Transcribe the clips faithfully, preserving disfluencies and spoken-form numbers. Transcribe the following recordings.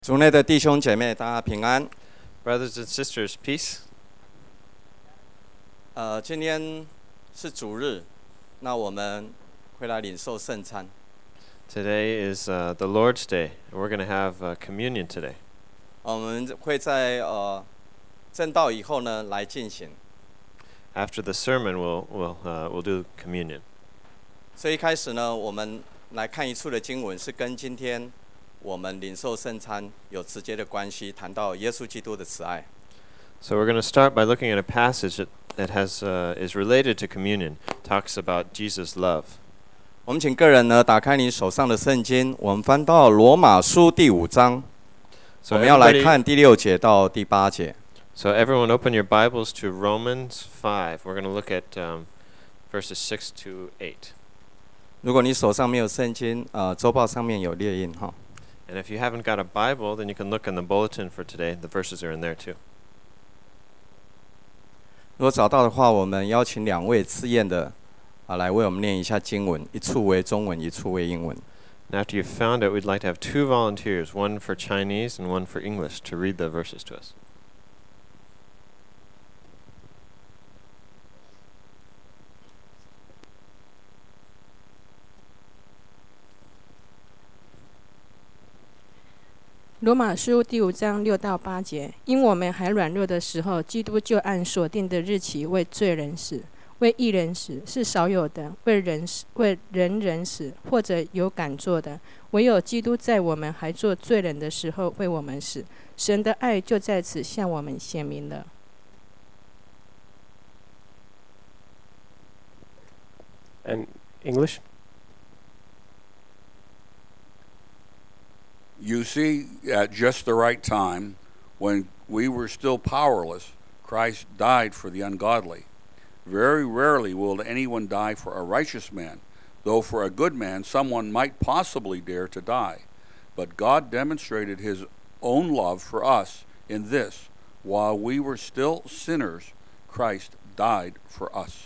主内的弟兄姐妹，大家平安。 Brothers and sisters, peace. 呃，今天是主日，那我们会来领受圣餐。 Today is uh, the Lord's Day, and we're going to have uh, communion today. 我们会在呃正道以后呢来进行。 After the sermon, we'll we'll uh, we'll do communion. 所以一开始呢，我们来看一处的经文，是跟今天我们领受圣餐有直接的关系，谈到耶稣基督的慈爱。 So we're going to start by looking at a passage that, that has uh, is related to communion. Talks about Jesus' love. 我们请个人呢打开你手上的圣经，我们翻到罗马书第五章， So 我们要来 everybody, 看第六节到第八节。 so everyone, open your Bibles to Romans five. We're going to look at um, verses six to eight. 如果你手上没有圣经，呃，周报上面有列印哈。 And if you haven't got a Bible, then you can look in the bulletin for today. The verses are in there too. 如果找到的话，我们邀请两位自验的啊来为我们念一下经文，一处为中文，一处为英文。 And after you've found it, we'd like to have two volunteers, one for Chinese and one for English, to read the verses to us. 罗马书第五章六到八节，因我们还软弱的时候，基督就按所定的日期为罪人死，为义人死是少有的，为人死，为人人死，或者有敢做的，唯有基督在我们还做罪人的时候为我们死，神的爱就在此向我们显明了。 And English? You see, at just the right time, when we were still powerless, Christ died for the ungodly. Very rarely will anyone die for a righteous man, though for a good man someone might possibly dare to die. But God demonstrated his own love for us in this: while we were still sinners, Christ died for us.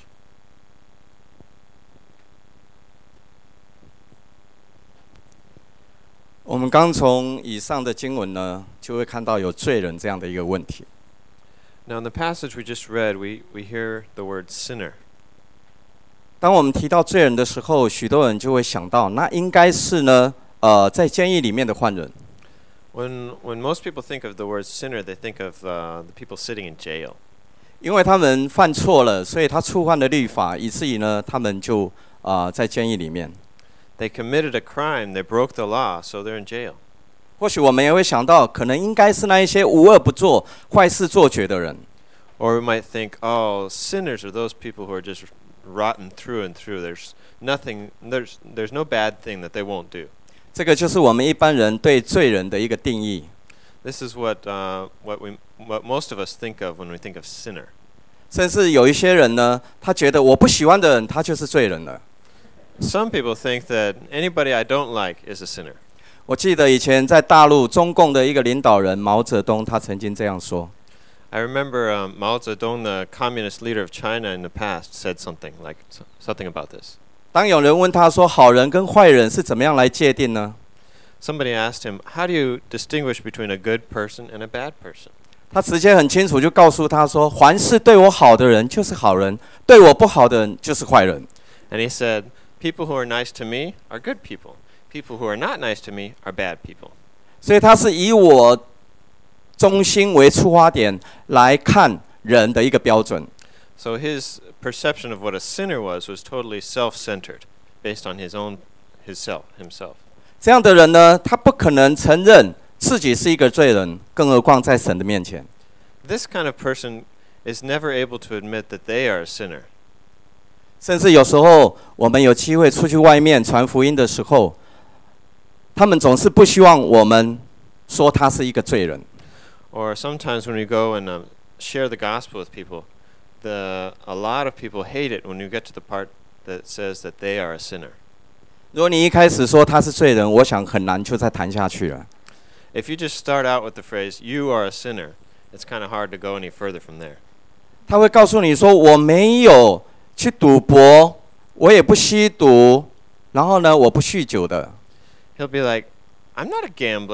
我们刚从以上的经文呢，就会看到有罪人这样的一个问题。 Now, in the passage we just read, we, we hear the word sinner. 当我们提到罪人的时候，许多人就会想到，那应该是呢，呃，在监狱里面的犯人。 When, when most people think of the word sinner, they think of uh, the people sitting in jail. 因为他们犯错了，所以他触犯了律法，以至于呢，他们就啊、呃、在监狱里面。 They committed a crime, they broke the law, so they're in jail. 或许我们也会想到，可能应该是那一些无恶不作、坏事做绝的人。 Or we might think, oh, sinners are those people who are just rotten through and through. There's nothing, there's, there's no bad thing that they won't do. 这个就是我们一般人对罪人的一个定义。 This is what, uh, what, we, what most of us think of when we think of sinner. 甚至有一些人呢，他觉得我不喜欢的人，他就是罪人了。 Some people think that anybody I don't like is a sinner. 我记得以前在大陆中共的一个领导人毛泽东，他曾经这样说。 I remember um, Mao Zedong, the communist leader of China in the past, said something like something about this. 当有人问他说，好人跟坏人是怎么样来界定呢？ Somebody asked him, how do you distinguish between a good person and a bad person? 他直接很清楚就告诉他说，凡是对我好的人就是好人，对我不好的人就是坏人。 And he said, people who are nice to me are good people. People who are not nice to me are bad people. 所以他是以我中心为出发点来看人的一个标准。 So his perception of what a sinner was was totally self-centered, based on his own, his self, himself. 这样的人呢，他不可能承认自己是一个罪人，更何况在神的面前。 This kind of person is never able to admit that they are a sinner. 甚至有时候我们有机会出去外面传福音的时候，他们总是不希望我们说他是一个罪人。 Or sometimes when we go and um, share the gospel with people, the, a lot of people hate it when you get to the part that says that they are a sinner. 如果你一开始说他是罪人，我想很难就再谈下去了。 If you just start out with the phrase, you are a sinner, it's kind of hard to go any further from there. 他会告诉你说，我没有去赌博，我也不吸毒，然后呢，我不酗酒的。 He'll be like, I'm not a gambler.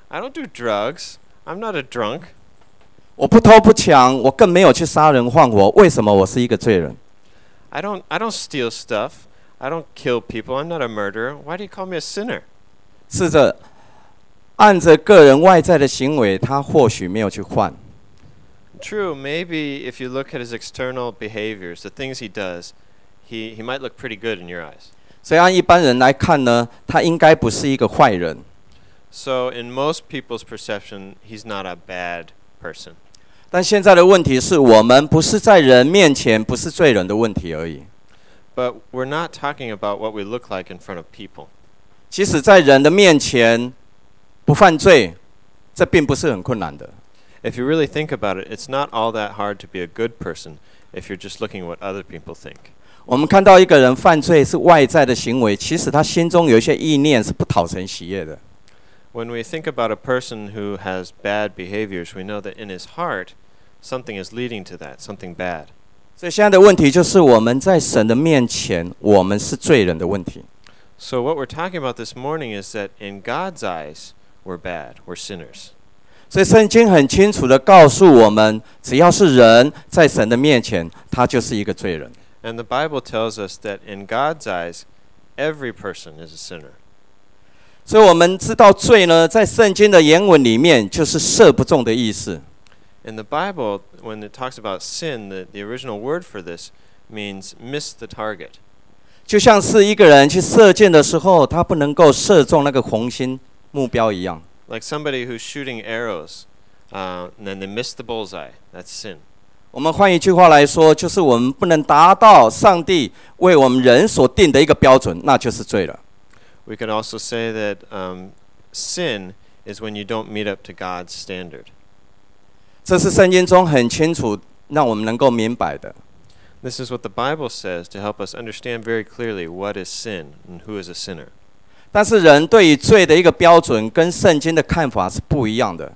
I don't do drugs. I'm not a drunk. 我不偷不抢，我更没有去杀人放火，为什么我是一个罪人？ I don't I don't steal stuff. I don't kill people. I'm not a murderer. Why do you call me a sinner? 是着按着个人外在的行为，他或许没有去换。 True, maybe if you look at his external behaviors, the things he does, he, he might look pretty good in your eyes. 所以按一般人来看呢，他应该不是一个坏人。 So in most people's perception, he's not a bad person. 但现在的问题是我们不是在人面前不是罪人的问题而已。 But we're not talking about what we look like in front of people. 即使在人的面前不犯罪，这并不是很困难的。 If you really think about it, it's not all that hard to be a good person if you're just looking at what other people think. 我们看到一个人犯罪是外在的行为，其实他心中有一些意念是不讨神喜悦的。 When we think about a person who has bad behaviors, we know that in his heart, something is leading to that, something bad. 所以现在的问题就是我们在神的面前，我们是罪人的问题。 So what we're talking about this morning is that in God's eyes, we're bad, we're sinners. 所以圣经很清楚地告诉我们，只要是人在神的面前，他就是一个罪人。 And the Bible tells us that in God's eyes, every person is a sinner. 所以我们知道罪呢，在圣经的原文里面就是射不中的意思。 In the Bible, when it talks about sin, the, the original word for this means miss the target. 就像是一个人去射箭的时候，他不能够射中那个红心目标一样。 Like somebody who's shooting arrows, uh, and then they miss the bullseye. That's sin. 我们换一句话来说，就是我们不能达到上帝为我们人所定的一个标准，那就是罪了。 We could also say that um, sin is when you don't meet up to God's standard. 这是圣经中很清楚让我们能够明白的。 This is what the Bible says to help us understand very clearly what is sin and who is a sinner. 但是人对于罪的一个标准跟圣经的看法是不一样的。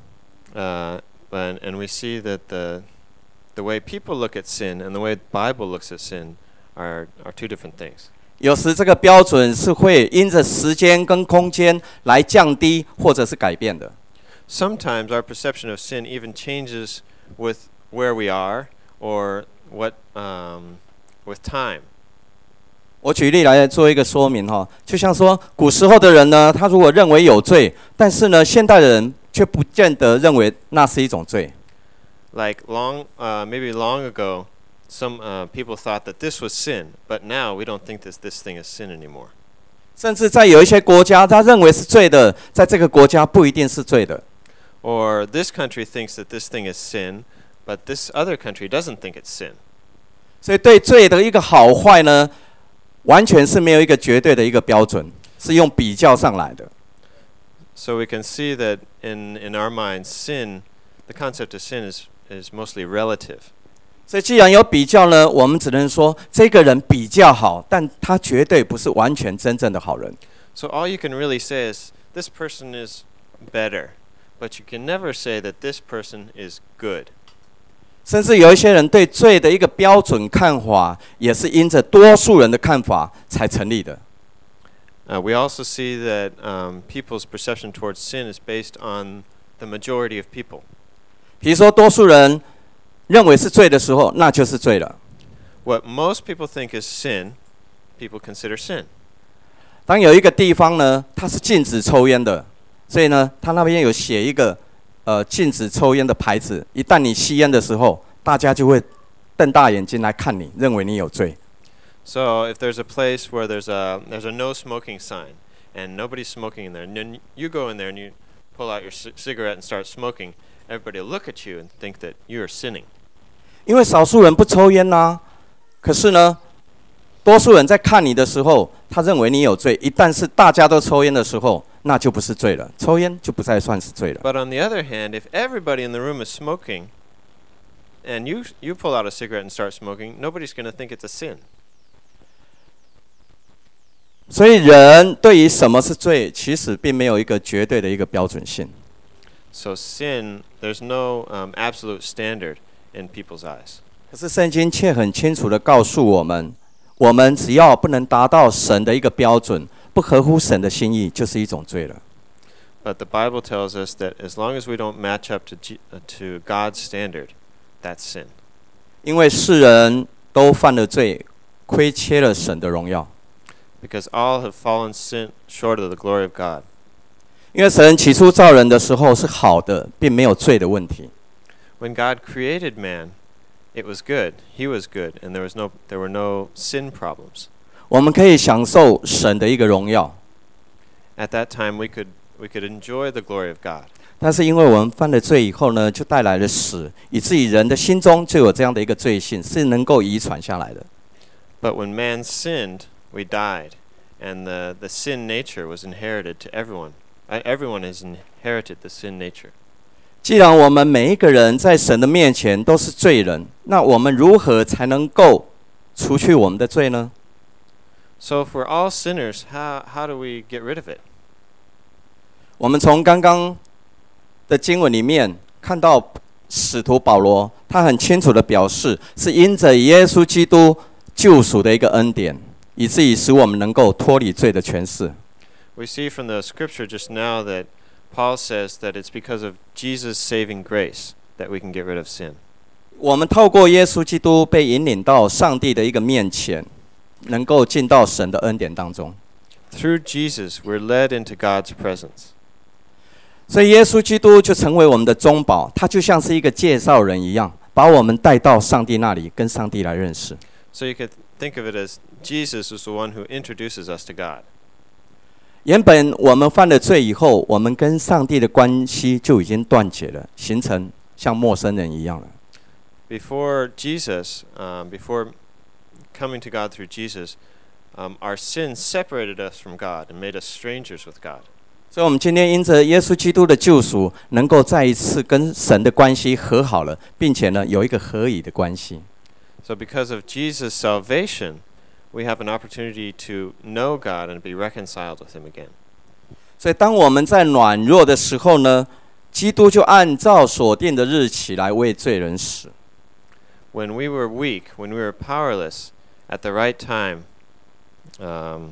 Uh, and, and we see that the, the way people look at sin and the way the Bible looks at sin are, are two different things. 有时这个标准是会因着时间跟空间来降低或者是改变的。 Sometimes our perception of sin even changes with where we are or what um, with time. 我举例来做一个说明哈，就像说古时候的人呢，他如果认为有罪，但是呢，现代的人却不见得认为那是一种罪。 Like long, uh, maybe long ago, some uh, people thought that this was sin, but now we don't think that this thing is sin anymore. 甚至在有一些国家，他认为是罪的，在这个国家不一定是罪的。 Or this country thinks that this thing is sin, but this other country doesn't think it's sin. 所以对罪的一个好坏呢，完全是没有一个绝对的一个标准，是用比较上来的。 So we can see that in, in our minds, sin, the concept of sin is, is mostly relative. 所以既然有比较呢，我们只能说这个人比较好，但他绝对不是完全真正的好人。 So all you can really say is, this person is better, but you can never say that this person is good. 甚至有一些人对罪的一个标准看法，也是因着多数人的看法才成立的。 Uh, we also see that um, people's perception towards sin is based on the majority of people. 比如说，多数人认为是罪的时候，那就是罪了。 What most people think is sin, people consider sin. 当有一个地方呢，它是禁止抽烟的，所以呢，它那边有写一个呃禁止抽烟的牌子。一旦你吸烟的时候，大家就会瞪大眼睛来看你，认为你有罪。 So if there's a place where there's a there's a no smoking sign and nobody's smoking in there, and then you go in there and you pull out your c- cigarette and start smoking, everybody will look at you and think that you are sinning. 因为少数人不抽烟呐、啊，可是呢，多数人在看你的时候，他认为你有罪。一旦是大家都抽烟的时候，那就不是罪了，抽烟就不再算是罪了。 But on the other hand, if everybody in the room is smoking, and you you pull out a cigarette and start smoking, nobody's going to think it's a sin. 所以人对于什么是罪，其实并没有一个绝对的一个标准性。 So sin, there's no um, absolute standard in people's eyes. 可是圣经却很清楚地告诉我们，我们只要不能达到神的一个标准，不合乎神的心意，就是一种罪了。 But the Bible tells us that as long as we don't match up to G- uh, to God's standard, that's sin. 因为世人都犯了罪，亏缺了神的荣耀。 Because all have fallen sin short of the glory of God. 因为神起初造人的时候是好的，并没有罪的问题。 When God created man, it was good. He was good, and there was no there were no sin problems. 我们可以享受神的一个荣耀， At that time, we could we could enjoy the glory of God. 但是因为我们犯了罪以后呢，就带来了死，以至于人的心中就有这样的一个罪性，是能够遗传下来的。 But when man sinned, we died, and the the sin nature was inherited to everyone. Uh, everyone has inherited the sin nature. 既然我们每一个人在神的面前都是罪人，那我们如何才能够除去我们的罪呢？ So if we're all sinners, how how do we get rid of it? 我们从刚刚的经文里面看到，使徒保罗他很清楚的表示，是因着耶稣基督救赎的一个恩典，以至于使我们能够脱离罪的权势。 We see from the scripture just now that Paul says that it's because of Jesus' saving grace that we can get rid of sin. 我们透过耶稣基督被引领到上帝的一个面前，能够进到神的恩典当中。 Through Jesus, we're led into God's presence. 所以耶稣基督就成为我们的中保，他就像是一个介绍人一样，把我们带到上帝那里，跟上帝来认识。 So you could think of it as Jesus is the one who introduces us to God. 原本我们犯了罪以后，我们跟上帝的关系就已经断绝了，形成像陌生人一样了。 Before Jesus, um, before coming to God through Jesus, um, our sin separated us from God and made us strangers with God. 所以，我们今天因着耶稣基督的救赎，能够再一次跟神的关系和好了，并且呢，有一个合宜的关系。 So because of Jesus' salvation, we have an opportunity to know God and be reconciled with Him again. 所以，当我们在软弱的时候呢，基督就按照所定的日期来为罪人死。 When we were weak, when we were powerless, at the right time, um,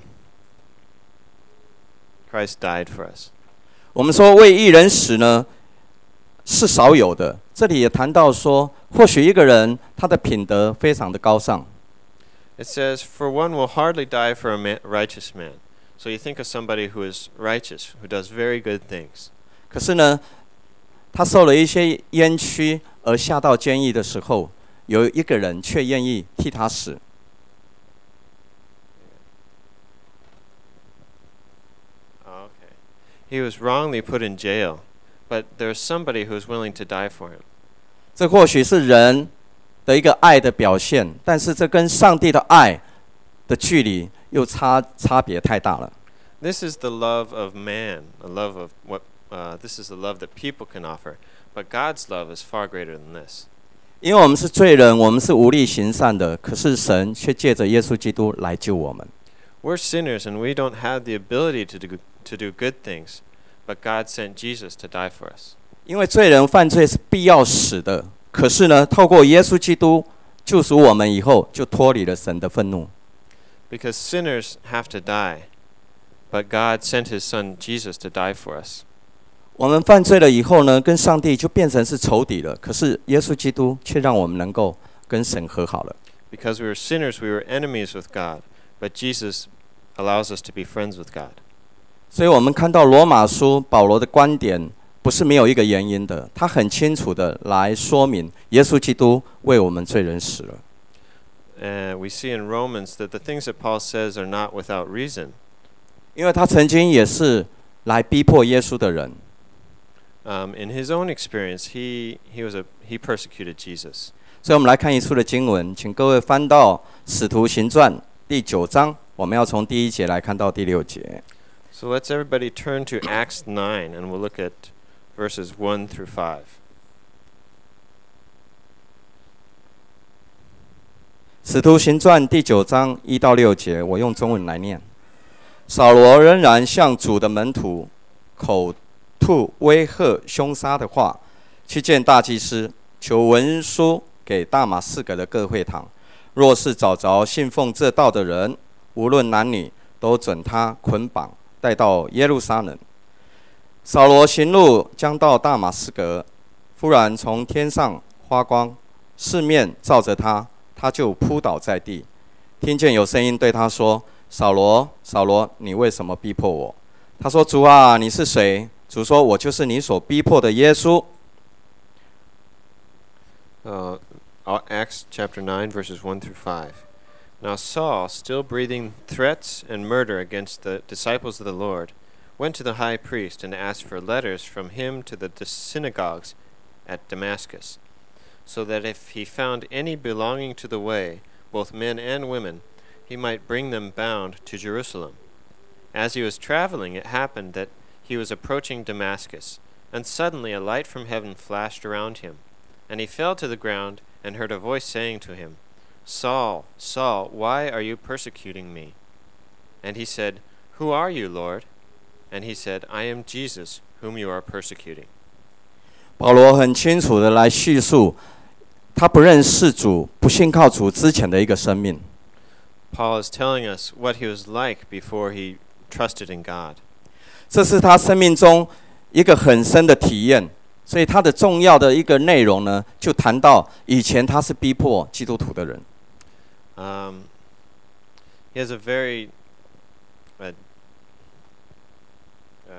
Christ died for us. 我们说为义人死呢，是少有的。这里也谈到说，或许一个人他的品德非常的高尚， It says, "For one will hardly die for a man, righteous man." So you think of somebody who is righteous, who does very good things. 可是呢，他受了一些冤屈而下到监狱的时候，有一个人却愿意替他死。 Oh, okay. He was wrongly put in jail, but there's somebody who is willing to die for him. 这或许是人的一个爱的表现，但是这跟上帝的爱的距离又差差别太大了。 This is the love of man, a love of what. Uh, this is the love that people can offer, but God's love is far greater than this. 因为我们是罪人，我们是无力行善的，可是神却借着耶稣基督来救我们。 We're sinners, and we don't have the ability to do to do good things, but God sent Jesus to die for us. 因为罪人犯罪是必要死的，可是呢，透过耶稣基督救赎我们以后，就脱离了神的愤怒。 Because sinners have to die, but God sent His Son Jesus to die for us. 我们犯罪了以后呢，跟上帝就变成是仇敌了。可是耶稣基督却让我们能够跟神和好了。 Because we were sinners, we were enemies with God, but Jesus allows us to be friends with God. 所以我们看到罗马书保罗的观点不是没有一个原因的，他很清楚的来说明耶稣基督为我们罪人死了。 Uh, we see in Romans that the things that Paul says are not without reason. 因为他曾经也是来逼迫耶稣的人。 Um, in his own experience, he he was a he persecuted Jesus. 所以我们来看一处的经文，请各位翻到《使徒行传》第九章，我们要从第一节来看到第六节。 So let's everybody turn to Acts nine, and we'll look at verses one through five. 使徒行传第九章一到六节，我用中文来念。扫罗仍然向主的门徒口吐威吓凶杀的话，去见大祭司，求文书给大马士革的各会堂，若是找着信奉这道的人，无论男女，都准他捆绑带到耶路撒冷。 扫罗行路将到大马士革，忽然从天上发光，四面照着他，他就扑倒在地。听见有声音对他说：“扫罗，扫罗，你为什么逼迫我？”他说：“主啊，你是谁？”主说：“我就是你所逼迫的耶稣。” Uh, Acts chapter nine, verses one through five. Now Saul, still breathing threats and murder against the disciples of the Lord, went to the high priest and asked for letters from him to the synagogues at Damascus, so that if he found any belonging to the way, both men and women, he might bring them bound to Jerusalem. As he was traveling, it happened that he was approaching Damascus, and suddenly a light from heaven flashed around him. And he fell to the ground and heard a voice saying to him, Saul, Saul, why are you persecuting me? And he said, Who are you, Lord? And he said, I am Jesus, whom you are persecuting. 保罗很清楚的来叙述他不认识主、不信靠主之前的一个生命。 Paul is telling us what he was like before he trusted in God. 这是他生命中一个很深的体验。所以他的重要的一个内容呢，就谈到以前他是逼迫基督徒的人。 Um, he has a very uh, uh,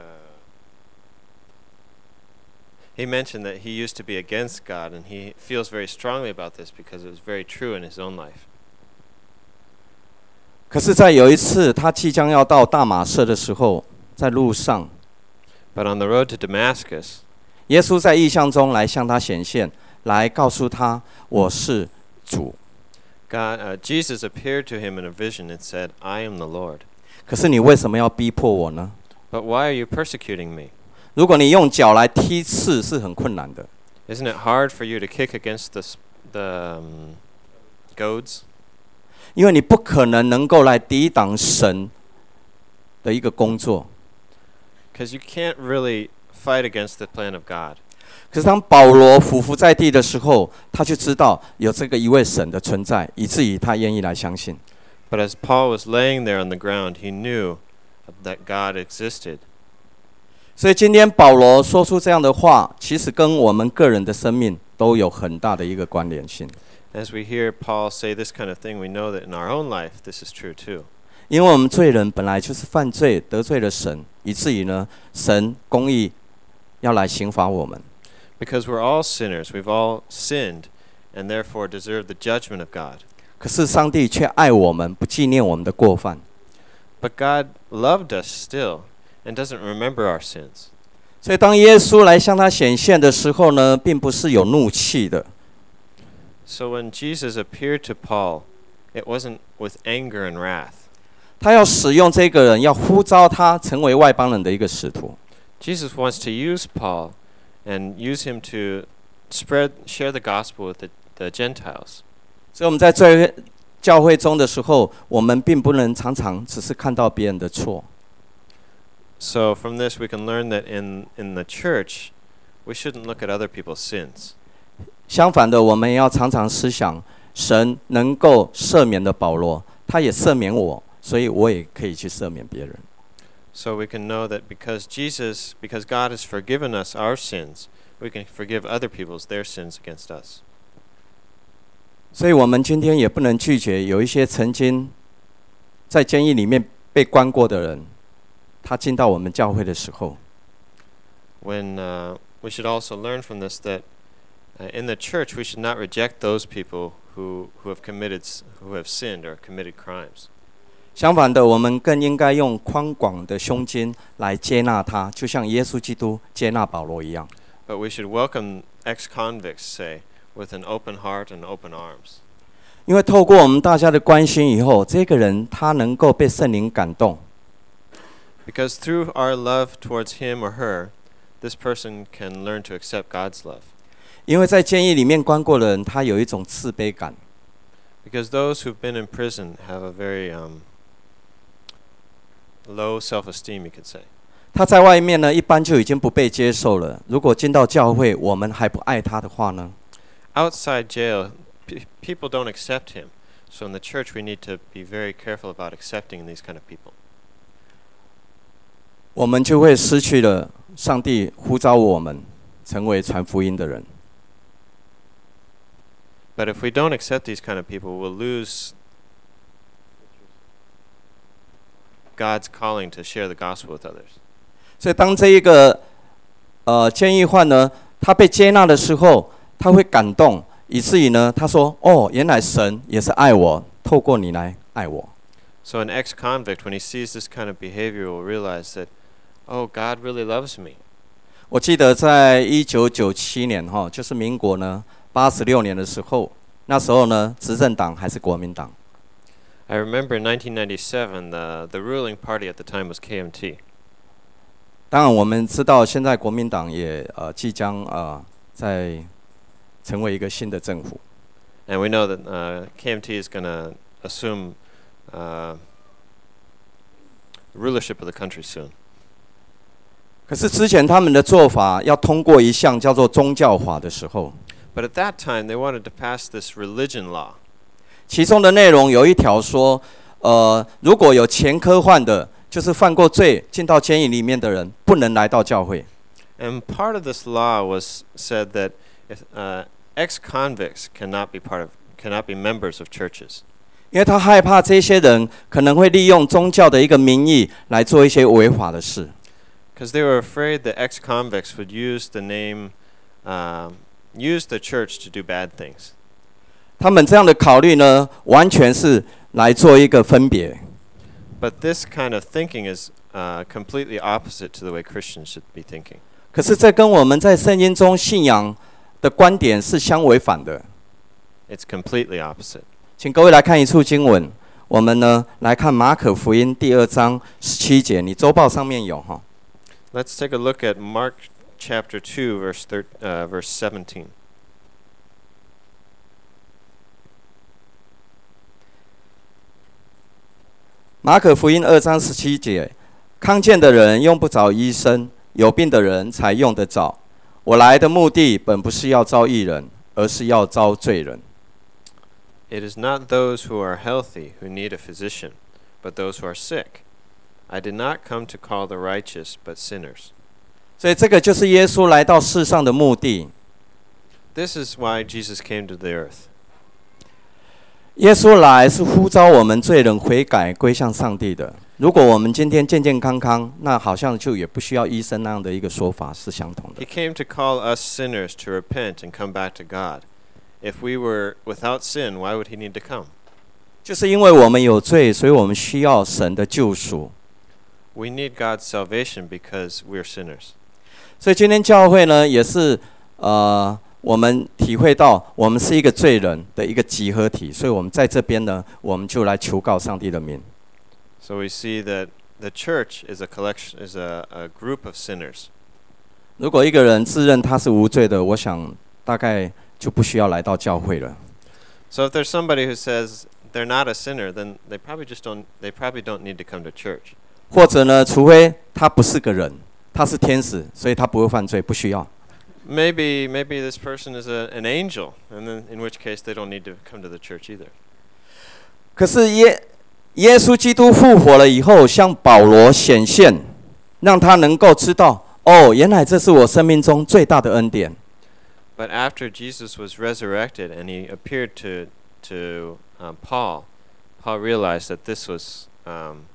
he mentioned that he used to be against God, and he feels very strongly about this because it was very true in his own life. 可是，在有一次他即将要到大马色的时候，在路上 But on the road to Damascus, 耶稣在异象中来向他显现，来告诉他：“我是主。” God, uh, Jesus appeared to him in a vision and said, I am the Lord. 可是你为什么要逼迫我呢？ But why are you persecuting me? 如果你用脚来踢刺，是很困难的。 Isn't it hard for you to kick against the, s- the um, goads? 因为你不可能能够来抵挡神的一个工作。 Because you can't really fight against the plan of God. 可是当保罗俯伏在地的时候，他就知道有这个一位神的存在，以至于他愿意来相信。 But as Paul was laying there on the ground, he knew that God existed. 所以今天保罗说出这样的话，其实跟我们个人的生命都有很大的一个关联性。 As we hear Paul say this kind of thing, we know that in our own life, this is true too. 因为我们罪人本来就是犯罪，得罪了神，以至于呢，神公义要来刑罚我们。 Because we're all sinners, we've all sinned, and therefore deserve the judgment of God. 可是上帝却爱我们，不纪念我们的过犯。 But God loved us still and doesn't remember our sins. 所以当耶稣来向他显现的时候呢，并不是有怒气的， So when Jesus appeared to Paul, it wasn't with anger and wrath. 他要使用这个人，要呼召他成为外邦人的一个使徒。 Jesus wants to use Paul and use him to spread, share the gospel with the, the Gentiles. 所以我们在这教会中的时候，我们并不能常常只是看到别人的错， So from this we can learn that in, in the church, we shouldn't look at other people's sins. 相反的，我们也要常常思想，神能够赦免的保罗，他也赦免我，所以我也可以去赦免别人。 So we can know that because Jesus, because God has forgiven us our sins, we can forgive other people's their sins against us. 所以我们今天也不能拒绝有一些曾经在监狱里面被关过的人，他进到我们教会的时候， When uh, we should also learn from this that uh, in the church we should not reject those people who, who have committed, s- who have sinned or committed crimes. 相反的，我们更应该用宽广的胸襟来接纳他，就像耶稣基督接纳保罗一样。 But we should welcome ex-convicts, say, with an open heart and open arms. 因为透过我们大家的关心以后，这个人他能够被圣灵感动， Because through our love towards him or her, this person can learn to accept God's love. 因为在监狱里面关过的人，他有一种自卑感， Because those who've been in prison have a very um, low self-esteem, you could say. 他在外面呢一般就已经不被接受了。如果进到教会，我们还不爱他的话呢？ Outside jail, p- people don't accept him. So in the church, we need to be very careful about accepting these kind of people. 我们就会失去了上帝呼召我们成为传福音的人。 But if we don't accept these kind of people, we'll lose God's calling to share the gospel with others. 所以当这一个呃监狱犯呢，他被接纳的时候，他会感动，以至于呢，他说：“哦，原来神也是爱我，透过你来爱我。” So an ex-convict, when he sees this kind of behavior, will realize that, oh, God really loves me. 我记得在一九九七年哈，就是民国呢八十六年的时候，那时候呢，执政党还是国民党。 I remember in nineteen ninety-seven, the, the ruling party at the time was K M T. 当然，我们知道现在国民党也呃即将呃在成为一个新的政府。 And we know that uh, K M T is going to assume uh, rulership of the country soon. 可是之前他们的做法要通过一项叫做宗教法的时候， But at that time, they wanted to pass this religion law. 其中的内容有一条说，呃，如果有前科犯的，就是犯过罪进到监狱里面的人，不能来到教会。 And part of this law was said that if, uh, ex-convicts cannot be part of, cannot be members of churches. 因为他害怕这些人可能会利用宗教的一个名义来做一些违法的事。 Because they were afraid that ex-convicts would use the name, um, use the church to do bad things. 他们这样的考虑呢，完全是来做一个分别。 But this kind of thinking is uh, completely opposite to the way Christians should be thinking. 可是这跟我们在圣经中信仰的观点是相违反的。 It's completely opposite. 请各位来看一处经文，我们呢来看马可福音第二章十七节，你周报上面有哈。 Let's take a look at Mark chapter two, verse thir- uh, verse seventeen. 马可福音二章十七节，康健的人用不着医生，有病的人才用得着。我来的目的本不是要招义人，而是要招罪人。 It is not those who are healthy who need a physician, but those who are sick. I did not come to call the righteous, but sinners. 所以这个就是耶稣来到世上的目的。 This is why Jesus came to the earth. 耶稣来是呼召我们罪人悔改归向上帝的。如果我们今天健健康康，那好像就也不需要医生那样的一个说法是相同的。 He came to call us sinners to repent and come back to God. If we were without sin, why would he need to come? 就是因为我们有罪，所以我们需要神的救赎。 We need God's salvation because we're sinners. 所以今天教会呢，也是呃，我们体会到我们是一个罪人的一个集合体，所以我们在这边呢，我们就来求告上帝的名。 So we see that the church is a collection, is a, a group of sinners. 如果一个人自认他是无罪的，我想大概就不需要来到教会了。 So if there's somebody who says they're not a sinner, then they probably just don't. They probably don't need to come to church. 或者呢，除非他不是个人，他是天使，所以他不会犯罪，不需要。 Maybe maybe this person is a, an angel, and then in which case they don't need to come to the church either. 可是耶耶稣基督复活了以后，向保罗显现，让他能够知道，哦，原来这是我生命中最大的恩典。 But after Jesus was resurrected and he appeared to to um, Paul, Paul realized that this was um,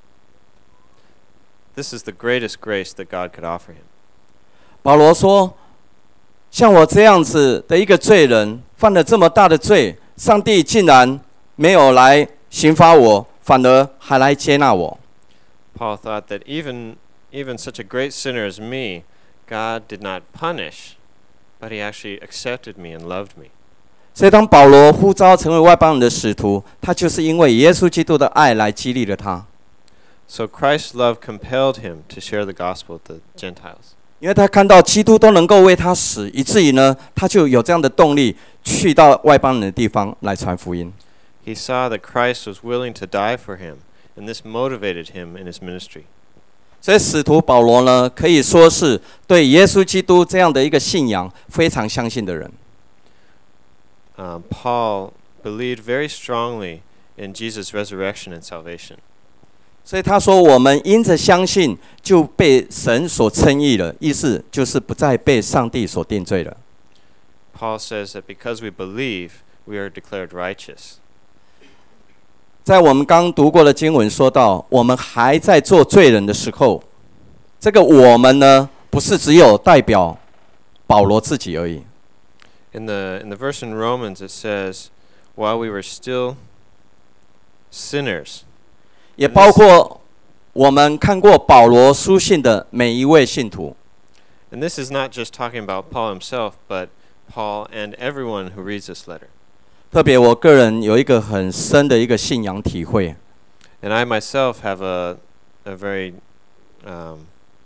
this is the greatest grace that God could offer him. 保罗说：“像我这样子的一个罪人，犯了这么大的罪，上帝竟然没有来刑罚我，反而还来接纳我。” Paul thought that even even such a great sinner as me, God did not punish, but he actually accepted me and loved me. 所以，当保罗呼召成为外邦人的使徒，他就是因为耶稣基督的爱来激励了他。 So Christ's love compelled him to share the gospel with the Gentiles. 因为他看到基督都能够为他死，以至于呢，他就有这样的动力去到外邦人的地方来传福音。 He saw that Christ was willing to die for him, and this motivated him in his ministry. 所以，使徒保罗呢，可以说是对耶稣基督这样的一个信仰非常相信的人。 Um, Paul believed very strongly in Jesus' resurrection and salvation. 所以他说，我们因着相信就被神所称义了，意思就是不再被上帝所定罪了。 Paul says that because we believe, we are declared righteous. 在我们刚读过的经文说到，我们还在做罪人的时候，这个我们呢，不是只有代表保罗自己而已。 In the in the verse in Romans, it says, "While we were still sinners," 也包括我们看过保罗书信的每一位信徒。 and this is not just talking about Paul himself, but Paul and everyone who reads this letter. 特别我个人有一个很深的一个信仰体会， And I myself have a a very um,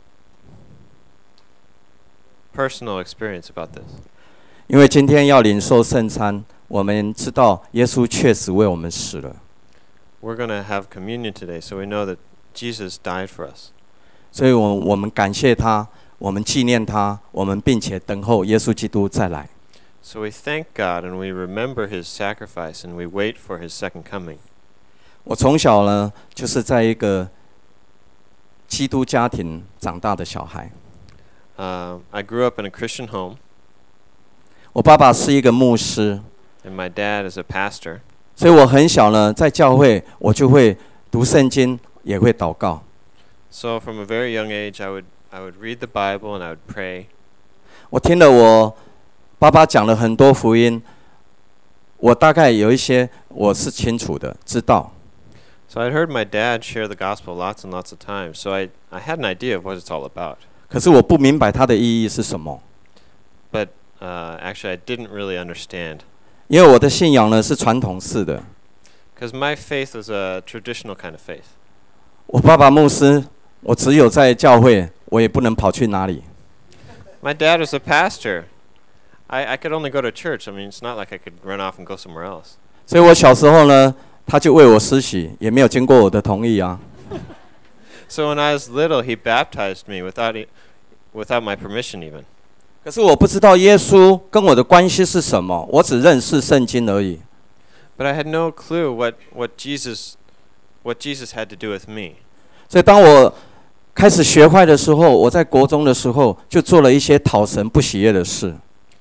personal experience about this. 因为今天要领受圣餐，我们知道耶稣确实为我们死了， We're going to have communion today, so we know that Jesus died for us. 所以我我们感谢他，我们纪念他，我们并且等候耶稣基督再来。 So we thank God and we remember His sacrifice and we wait for His second coming. 我从小呢，就是在一个基督家庭长大的小孩。 Uh, I grew up in a Christian home, 我爸爸是一个牧师， and my dad is a pastor. 所以我很小呢，在教会我就会读圣经，也会祷告。 So from a very young age, I would I would read the Bible and I would pray. 我听了我爸爸讲了很多福音，我大概有一些我是清楚的，知道。 So I'd heard my dad share the gospel lots and lots of times, so I I had an idea of what it's all about. 可是我不明白它的意义是什么， But uh, actually, I didn't really understand. 因为我的信仰呢是传统式的。 Because my faith was a traditional kind of faith. 我爸爸牧师，我只有在教会，我也不能跑去哪里。 My dad was a pastor. I, I could only go to church. I mean, it's not like I could run off and go somewhere else. 所以我小时候呢，他就为我施洗，也没有经过我的同意啊。 So when I was little, he baptized me without e- without my permission even. 可是我不知道耶稣跟我的关系是什么，我只认识圣经而已。 But I had no clue what, what Jesus what Jesus had to do with me. 所以当我开始学坏的时候，我在国中的时候就做了一些讨神不喜悦的事。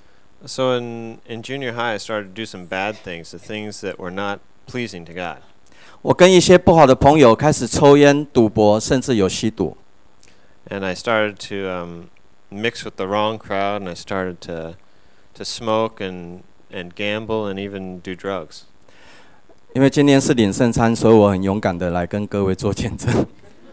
So in, in junior high, I started to do some bad things, the things that were not pleasing to God. 我跟一些不好的朋友开始抽烟、赌博，甚至有吸毒。 And I started to um, mix with the wrong crowd, and I started to to smoke and and gamble and even do drugs. 因为今天是领圣餐，所以我很勇敢的来跟各位做见证。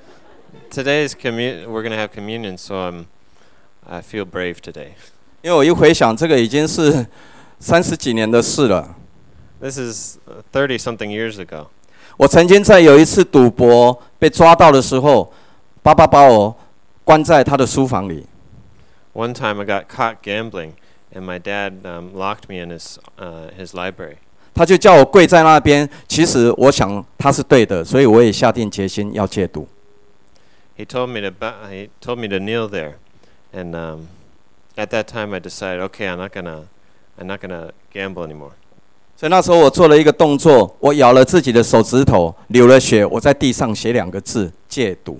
Today's commu- we're going to have communion, so I'm I feel brave today. 因为我一回想，这个已经是三十几年的事了。 This is thirty something years ago. 我曾经在有一次赌博被抓到的时候，爸爸把我关在他的书房里。 One time I got caught gambling, and my dad um, locked me in his uh, his library. 他就叫我跪在那边，其实我想他是对的，所以我也下定决心要戒赌。 He told me to ba- he told me to kneel there, and um, at that time I decided, okay, I'm not gonna I'm not gonna gamble anymore. 所以那时候我做了一个动作，我咬了自己的手指头，流了血，我在地上写两个字：戒赌。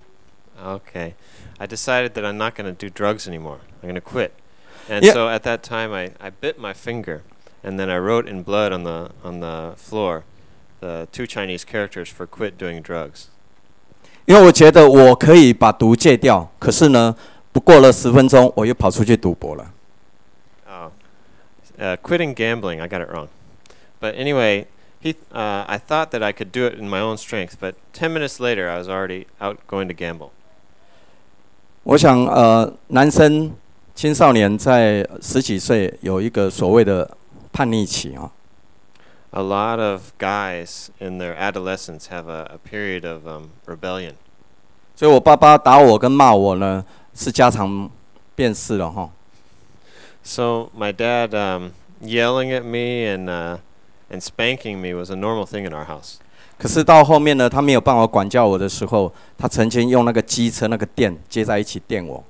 Okay, I decided that I'm not gonna do drugs anymore. I'm gonna quit. And Yeah. so at that time I, I bit my finger, and then I wrote in blood on the on the floor the two Chinese characters for quit doing drugs. 因为我觉得我可以把毒戒掉，可是呢，不过了十分钟，我又跑出去赌博了。 Oh, uh, quitting gambling. I got it wrong. But anyway, he uh, I thought that I could do it in my own strength, but ten minutes later I was already out going to gamble. 我想，呃，男生、青少年在十几岁有一个所谓的叛逆期啊。 A lot of guys in their adolescence have a, a period of um, rebellion. 所以我爸爸打我跟骂我呢，是家常便事了哈。 So my dad um, yelling at me and uh, and spanking me was a normal thing in our house. 可是到后面呢，他没有办法管教我的时候，他曾经用那个机车那个电接在一起电我。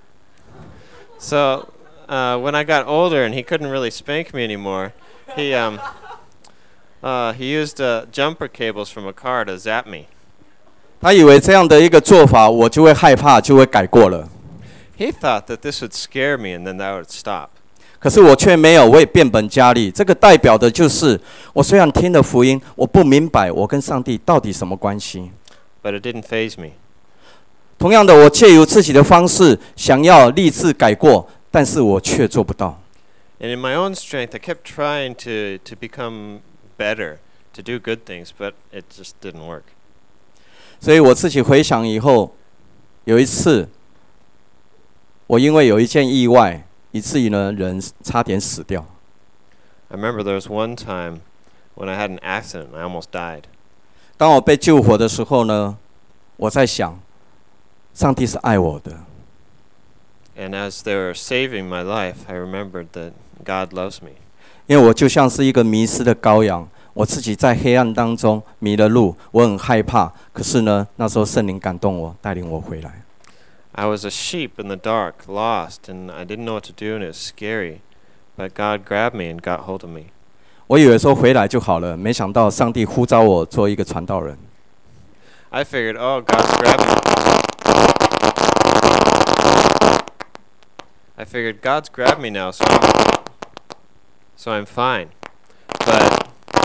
So uh, when I got older and he couldn't really spank me anymore, he um, uh, he used uh, jumper cables from a car to zap me. 他以为这样的一个做法，我就会害怕，就会改过了。 He thought that this would scare me and then that would stop. 可是我却没有，我也变本加厉。这个代表的就是，我虽然听了福音，我不明白我跟上帝到底什么关系。 But it didn't faze me. 同样的，我借由自己的方式想要立志改过，但是我却做不到。 And in my own strength, I kept trying to, to become better, to do good things, but it just didn't work. 所以我自己回想以后，有一次，我因为有一件意外，以至于呢人差点死掉。 I remember there was one time when I had an accident and I almost died. 当我被救活的时候呢，我在想，上帝是爱我的。 And as they were saving my life, I remembered that God loves me. 因为我就像是一个迷失的羔羊，我自己在黑暗当中迷了路，我很害怕。可是呢，那时候圣灵感动我，带领我回来。 I was a sheep in the dark, lost, and I didn't know what to do, and it was scary. But God grabbed me and got hold of me. 我以为说回来就好了，没想到上帝呼召我做一个传道人。 I figured, oh, God's grabbed me. I figured God's grabbed me now, so I'm, so I'm fine. But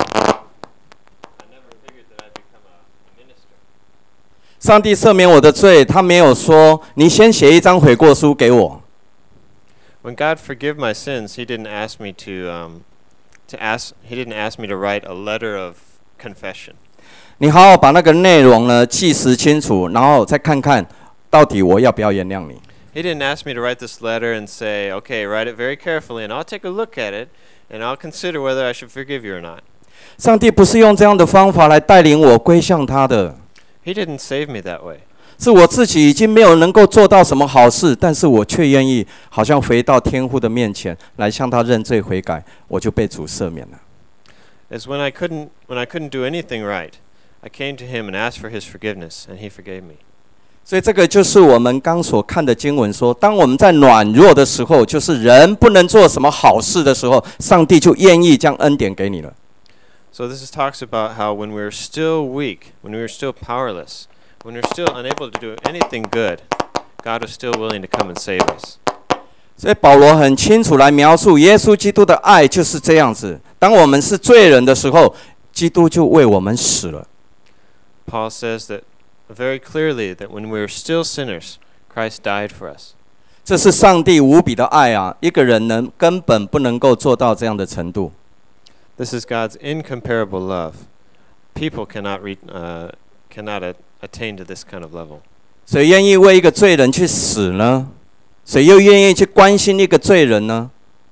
I never figured that I'd become a, a minister. 上帝赦免我的罪，他没有说你先写一张悔过书给我。 When God forgave my sins, He didn't ask me to um, to ask. He didn't ask me to write a letter of confession. 你好好把那个内容呢记实清楚，然后再看看到底我要不要原谅你。 He didn't ask me to write this letter and say, "Okay, write it very carefully, and I'll take a look at it, and I'll consider whether I should forgive you or not." 上帝不是用这样的方法来带领我归向他的， He didn't save me that way. 是我自己已经没有能够做到什么好事，但是我却愿意好像回到天父的面前来向他认罪悔改，我就被主赦免了。 It's when I couldn't when I couldn't do anything right, I came to Him and asked for His forgiveness, and He forgave me. 所以这个就是我们刚所看的经文说，当我们在软弱的时候，就是人不能做什么好事的时候，上帝就愿意将恩典给你了。 So this is talks about how when we're still weak, when we're still powerless, when we're still unable to do anything good, God is still willing to come and save us. 所以保罗很清楚来描述耶稣基督的爱就是这样子。当我们是罪人的时候，基督就为我们死了。 Paul says that very clearly that when we were still sinners, Christ died for us. 这是上帝无比的爱啊！一个人能根本不能够做到这样的程度。 This is God's incomparable love. People cannot re, uh, cannot a, attain to this kind of level. 谁愿意为一个罪人去死呢？谁又愿意去关心一个罪人呢？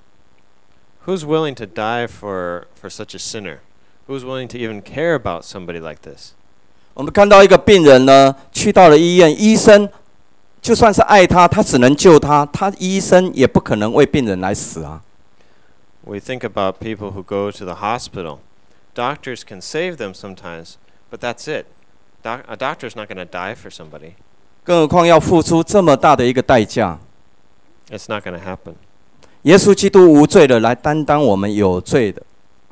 Who's willing to die for, for such a sinner? Who's willing to even care about somebody like this? 我们看到一个病人呢，去到了医院，医生就算是爱他，他只能救他，他医生也不可能为病人来死啊。 We think about people who go to the hospital. Doctors can save them sometimes, but that's it. Doc, a doctor's not going to die for somebody. 更何况要付出这么大的一个代价。 It's not going to happen. 耶稣基督无罪的来担当我们有罪的。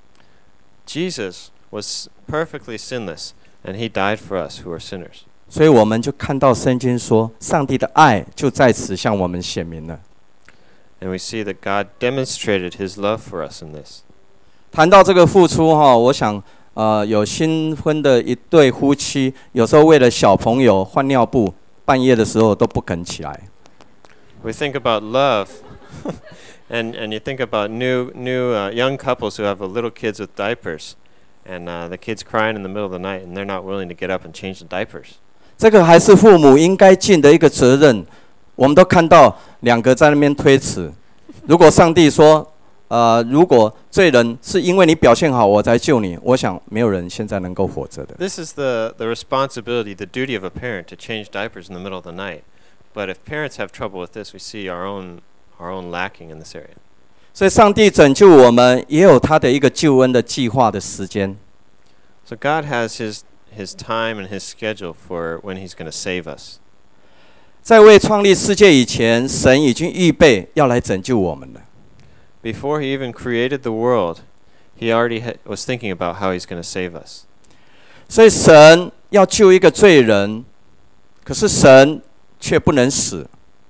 Jesus was perfectly sinless, and He died for us who are sinners. 所以我们就看到圣经说，上帝的爱就在此向我们显明了。 And we see that God demonstrated His love for us in this. 谈到这个付出哈，我想呃，有新婚的一对夫妻，有时候为了小朋友换尿布，半夜的时候都不肯起来。 We think about love, and and you think about new new uh, young couples who have uh, little kids with diapers, and uh, the kids crying in the middle of the night, and they're not willing to get up and change the diapers. 这个还是父母应该尽的一个责任。我们都看到两个在那边推辞。如果上帝说，呃，如果罪人是因为你表现好我才救你，我想没有人现在能够活着的。 This is the the responsibility, the duty of a parent to change diapers in the middle of the night. But if parents have trouble with this, we see our own our own lacking in this area. 所以上帝拯救我们，也有他的一个救恩的计划的时间。 So God has His His time and His schedule for when He's going to save us. 在未创立世界以前，神已经预备要来拯救我们了。 Before He even created the world, He already ha- was thinking about how He's going to save us. 所以神要救一个罪人，可是神却不能死。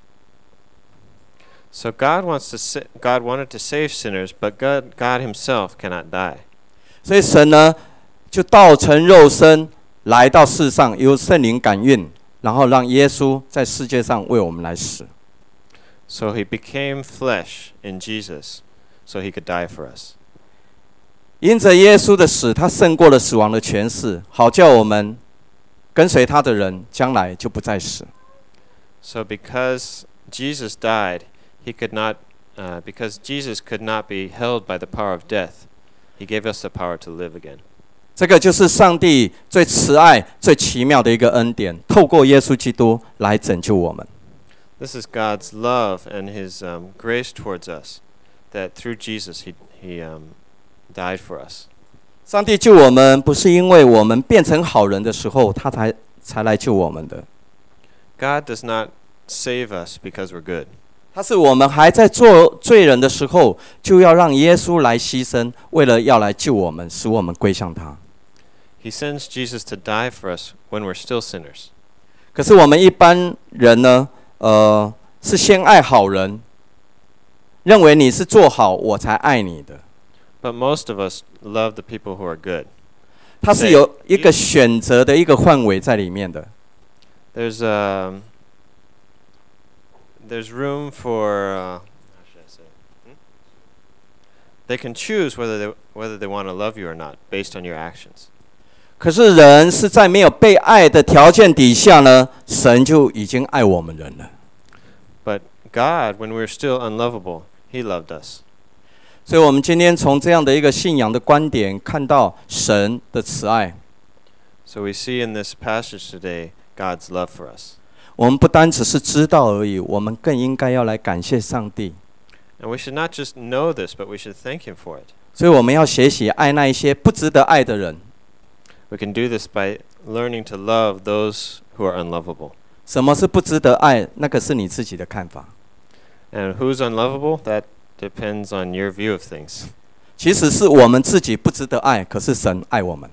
So God wants to sa- God wanted to save sinners, but God God himself cannot die. 所以神呢，就道成肉身来到世上，由圣灵感孕，然后让耶稣在世界上为我们来死。 So he became flesh in Jesus, so he could die for us. 因着耶稣的死，他胜过了死亡的权势，好叫我们跟随他的人将来就不再死。 So because Jesus died, he could not, uh, because Jesus could not be held by the power of death, he gave us the power to live again. 这个就是上帝最慈爱、最奇妙的一个恩典，透过耶稣基督来拯救我们。 This is God's love and his um, grace towards us, that through Jesus he, he um, died for us. 上帝救我们，不是因为我们变成好人的时候，他才才来救我们的。 God does not save us because we're good. 他是我们还在做罪人的时候，就要让耶稣来牺牲，为了要来救我们，使我们归向他。 He sends Jesus to die for us when we're still sinners. 可是我们一般人呢，呃，是先爱好人，认为你是做好我才爱你的。 But most of us love the people who are good. 它是有一个选择的一个范围在里面的。 There's um, there's room for uh, how should I say? Hmm? They can choose whether they whether they want to love you or not based on your actions. 可是人是在没有被爱的条件底下呢，神就已经爱我们人了。 But God, when we were still unlovable, He loved us. 所以我们今天从这样的一个信仰的观点，看到神的慈爱。 So we see in this passage today God's love for us. 我们不单只是知道而已，我们更应该要来感谢上帝。 And we should not just know this, but we should thank Him for it. 所以我们要学习爱那一些不值得爱的人。 We can do this by learning to love those who are unlovable. 什么是不值得爱？那个是你自己的看法。 And who's unlovable? That depends on your view of things. 其实是我们自己不值得爱，可是神爱我们。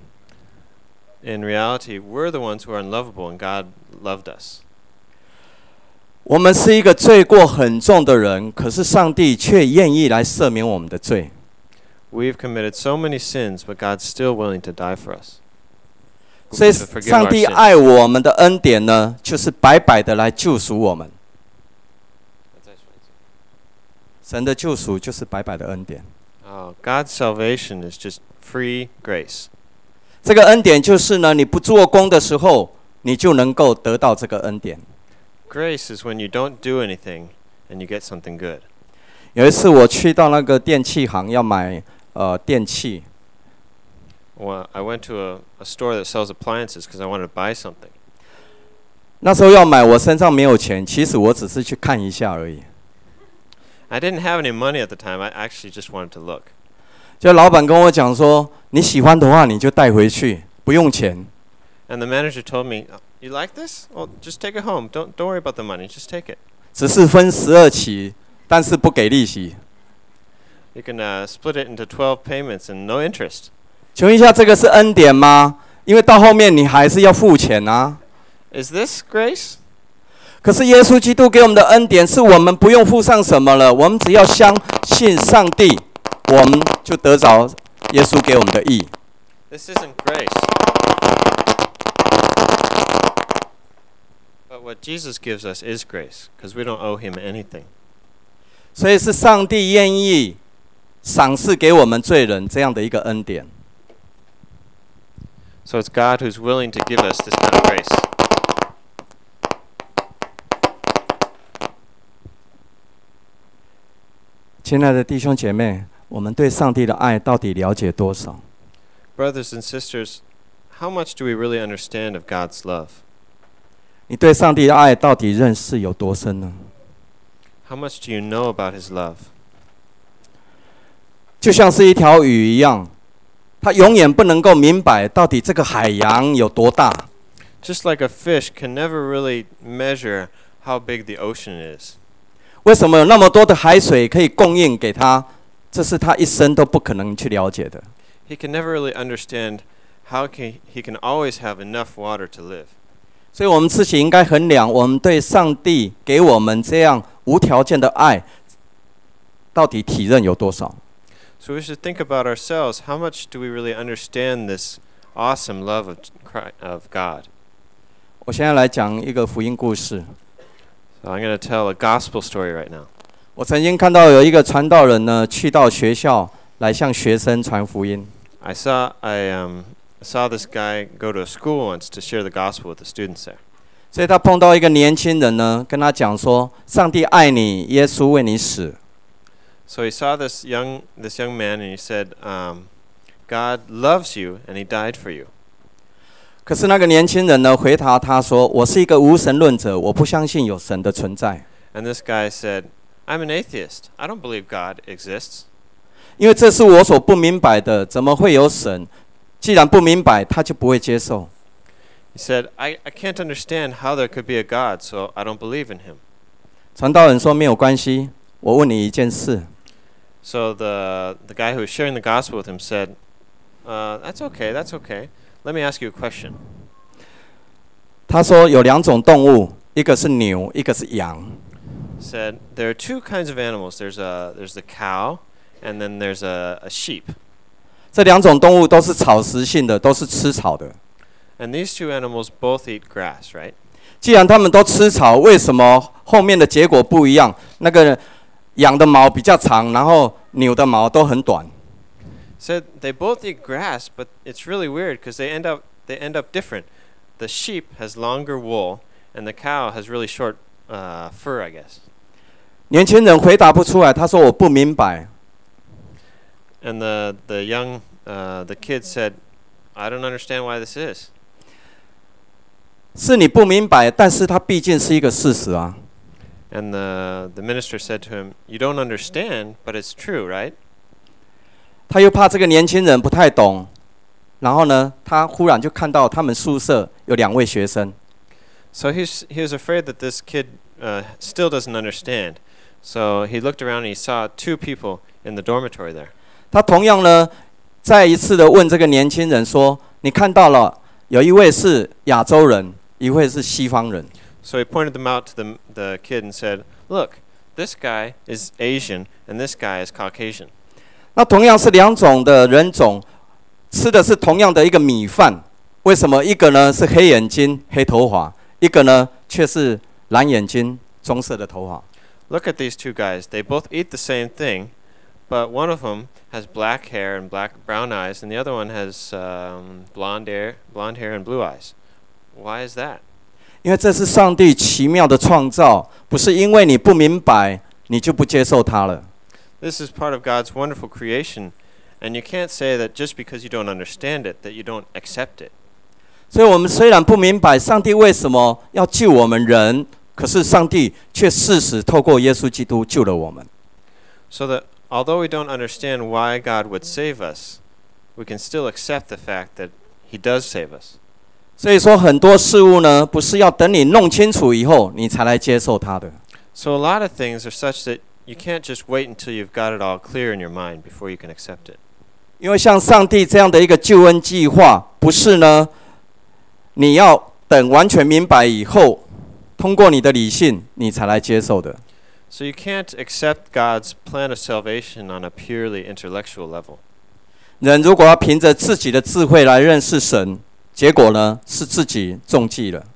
In reality, we're the ones who are unlovable, and God loved us. 我们是一个罪过很重的人，可是上帝却愿意来赦免我们的罪。 We've committed so many sins, but God's still willing to die for us. 所以 To forgive 上 our 帝 sins. 爱我们的恩典呢，就是白白的来救赎我们。神的救赎就是白白的恩典。 Oh, God's salvation is just free grace. 这个恩典就是呢，你不做工的时候，你就能够得到这个恩典。 Grace is when you don't do anything and you get something good. 有一次我去到那个电器行要买呃电器， Well, I went to a, a store that sells appliances because I wanted to buy something. 那时候要买，我身上没有钱，其实我只是去看一下而已。 I didn't have any money at the time. I actually just wanted to look. 就老板跟我讲说，你喜欢的话你就带回去，不用钱。 And the manager told me, "Oh, you like this? Well, just take it home. Don't don't worry about the money. Just take it. 只是分十二期，但是不给利息。 You can uh, split it into twelve payments and no interest." 请问一下，这个是恩典吗？因为到后面你还是要付钱啊。 Is this grace? 可是耶稣基督给我们的恩典，是我们不用付上什么了，我们只要相信上帝，我们就得着耶稣给我们的义。 This isn't grace. But what Jesus gives us is grace, because we don't owe Him anything. 所以是上帝愿意赏赐给我们罪人这样的一个恩典。 So it's God who's willing to give us this kind of grace. 亲爱的弟兄姐妹，我们对上帝的爱到底了解多少？ Brothers and sisters, how much do we really understand of God's love? 你对上帝的爱到底认识有多深呢？ How much do you know about His love? 就像是一条鱼一样，它永远不能够明白到底这个海洋有多大。 Just like a fish can never really measure how big the ocean is. 为什么有那么多的海水可以供应给它？这是他一生都不可能去了解的。 He can never really understand how can he can always have enough water to live. 所以我们自己应该衡量我们对上帝给我们这样无条件的爱，到底体认有多少。 So we should think about ourselves. How much do we really understand this awesome love of Christ, of God? 我现在来讲一个福音故事。 So I'm going to tell a gospel story right now. 我曾经看到有一个传道人呢，去到学校来向学生传福音。 I saw I um, saw this guy go to a school once to share the gospel with the students there. 所以他碰到一个年轻人呢，跟他讲说：“上帝爱你，耶稣为你死。” So he saw this young this young man and he said, um, "God loves you and He died for you." 可是那个年轻人呢，回答他说：“我是一个无神论者，我不相信有神的存在。” And this guy said, "I'm an atheist. I don't believe God exists." 因为这是我所不明白的，怎么会有神？既然不明白，他就不会接受。 He said, I, I can't understand how there could be a God, so I don't believe in Him. 传道人说：“没有关系，我问你一件事。 So the the guy who was sharing the gospel with him said, uh, "That's okay. That's okay. Let me ask you a question." 他说有两种动物，一个是牛，一个是羊。 Said there are two kinds of animals. There's a there's the cow, and then there's a, a sheep. 这两种动物都是草食性的，都是吃草的。 And these two animals both eat grass, right? 既然他们都吃草，为什么后面的结果不一样？那个羊的毛比较长，然后牛的毛都很短。 Said they both eat grass, but it's really weird because they end up they end up different. The sheep has longer wool, and the cow has really short uh, fur, I guess. 年轻人回答不出来，他说我不明白。 And the the young uh, the kid said, "I don't understand why this is." 是你不明白，但是它毕竟是一个事实啊。 And the the minister said to him, "You don't understand, but it's true, right?" 他又怕这个年轻人不太懂，然后呢，他忽然就看到他们宿舍有两位学生。 So he's he was afraid that this kid uh, still doesn't understand. So he looked around and he saw two people in the dormitory there. 他同样呢，再一次的问这个年轻人说：“你看到了，有一位是亚洲人，一位是西方人。” So he pointed them out to the the kid and said, "Look, this guy is Asian and this guy is Caucasian." 那同样是两种的人种，吃的是同样的一个米饭，为什么一个呢是黑眼睛、黑头发，一个呢却是蓝眼睛、棕色的头发？ Look at these two guys. They both eat the same thing, but one of them has black hair and black brown eyes, and the other one has um, blonde hair, blonde hair and blue eyes. Why is that? 因为这是上帝奇妙的创造，不是因为你不明白，你就不接受它了。 This is part of God's wonderful creation, and you can't say that just because you don't understand it, that you don't accept it. 所以，我们虽然不明白上帝为什么要救我们人，可是上帝却誓死透过耶稣基督救了我们。 So that although we don't understand why God would save us, we can still accept the fact that He does save us. 所以说，很多事物呢，不是要等你弄清楚以后，你才来接受它的。 So a lot of things are such that you can't just wait until you've got it all clear in your mind before you can accept it. 因为像上帝这样的一个救恩计划，不是呢，你要等完全明白以后，通过你的理性，你才来接受的。 So you can't accept God's plan of salvation on a purely intellectual level. 人如果要凭着自己的智慧来认识神，结果呢是自己中计了。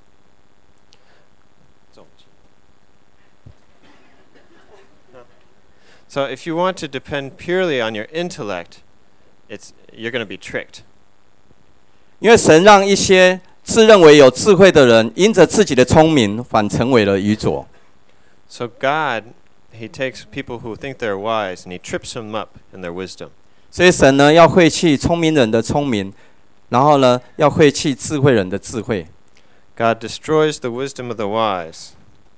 So if you want to depend purely on your intellect, it's you're going to be tricked. 因为神让一些自认为有智慧的人，因着自己的聪明，反成为了愚拙。 So God, He takes people who think they're wise and He trips them up in their wisdom. 所以神呢要废弃聪明人的聪明，然后呢要废弃智慧人的智慧。 God destroys the wisdom of the wise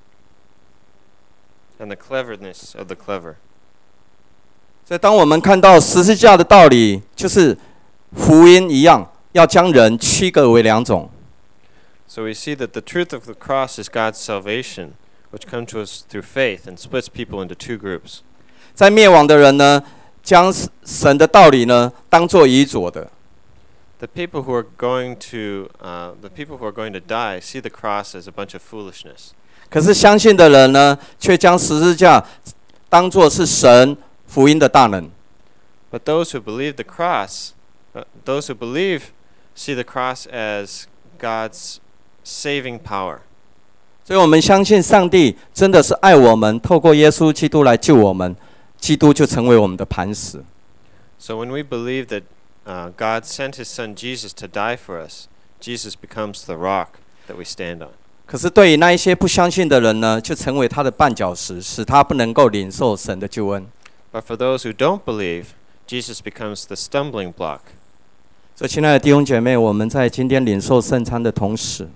and the cleverness of the clever. 所以当我们看到十字架的道理，就是福音一样，要将人区隔为两种。 So we see that the truth of the cross is God's salvation, which comes to us through faith and splits people into two groups. 在灭亡的人呢，将神的道理呢当作愚拙的。 The people who are going to, uh, the people who are going to die see the cross as a bunch of foolishness. 可是相信的人呢，却将十字架当作是神福音的大能。 But those who believe the cross, uh, those who believe, see the cross as God's saving power. 所以我们相信上帝真的是爱我们，透过耶稣基督来救我们，基督就成为我们的磐石。 So when we believe that uh, God sent His Son Jesus to die for us, Jesus becomes the rock that we stand on. 可是对于那一些不相信的人呢，就成为他的绊脚石，使他不能够领受神的救恩。 But for those who don't believe, Jesus becomes the stumbling block. 所以，亲爱的弟兄姐妹，我们在今天领受圣餐的同时，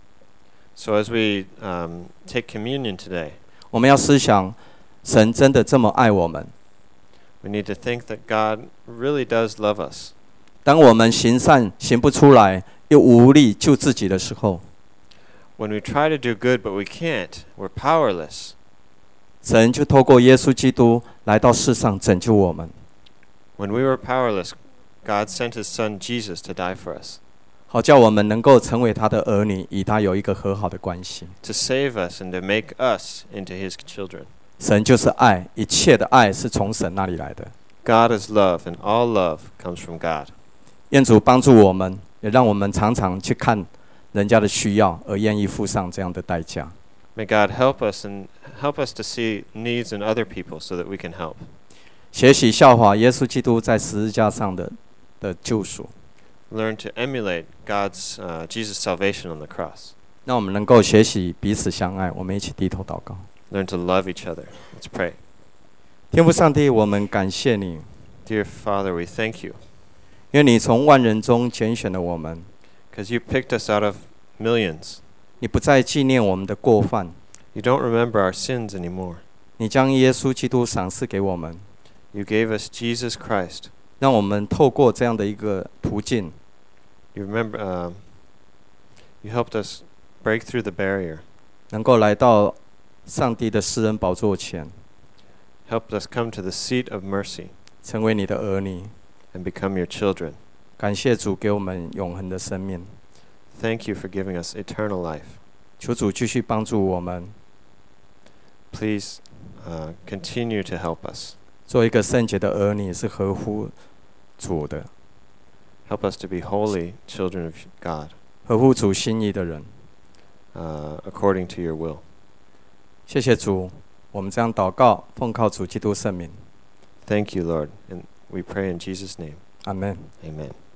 So as we um, take communion today, 我们要思想，神真的这么爱我们。 we need to think that God really does love us. 当我们行善行不出来，又无力救自己的时候， When we try to do good but we can't, we're powerless. 神就透过耶稣基督来到世上拯救我们， When we were powerless, God sent His Son Jesus to die for us, 好叫我们能够成为他的儿女，与他有一个和好的关系。 to save us and to make us into His children. 神就是爱，一切的爱是从神那里来的。 God is love, and all love comes from God. 愿主帮助我们，也让我们常常去看人家的需要，而愿意付上这样的代价。 May God help us and help us to see needs in other people so that we can help. 学习效法耶稣基督在十字架上的的救赎， Learn to emulate God's uh, Jesus' salvation on the cross. 让我们能够学习彼此相爱。我们一起低头祷告。 Learn to love each other. Let's pray. 天父上帝，我们感谢你， Dear Father, we thank you 因为你从万人中拣选了我们， because you picked us out of millions. 你不再纪念我们的过犯， You don't remember our sins anymore. 你将耶稣基督赏赐给我们， You gave us Jesus Christ. 让我们透过这样的一个途径， You remember, um, you helped us break through the barrier, 能够来到上帝的施恩宝座前， helped us come to the seat of mercy 成为你的儿女。 and become your children. 感谢主给我们永恒的生命， Thank you for giving us eternal life. 求主继续帮助我们， Please uh, continue to help us. 做一个圣洁的儿女是合乎主的， Help us to be holy children of God, 合乎主心意的人。 uh, according to your will. 谢谢主，我们这样祷告，奉靠主基督圣名， Thank you, Lord. And we pray in Jesus' name. 阿门。 Amen.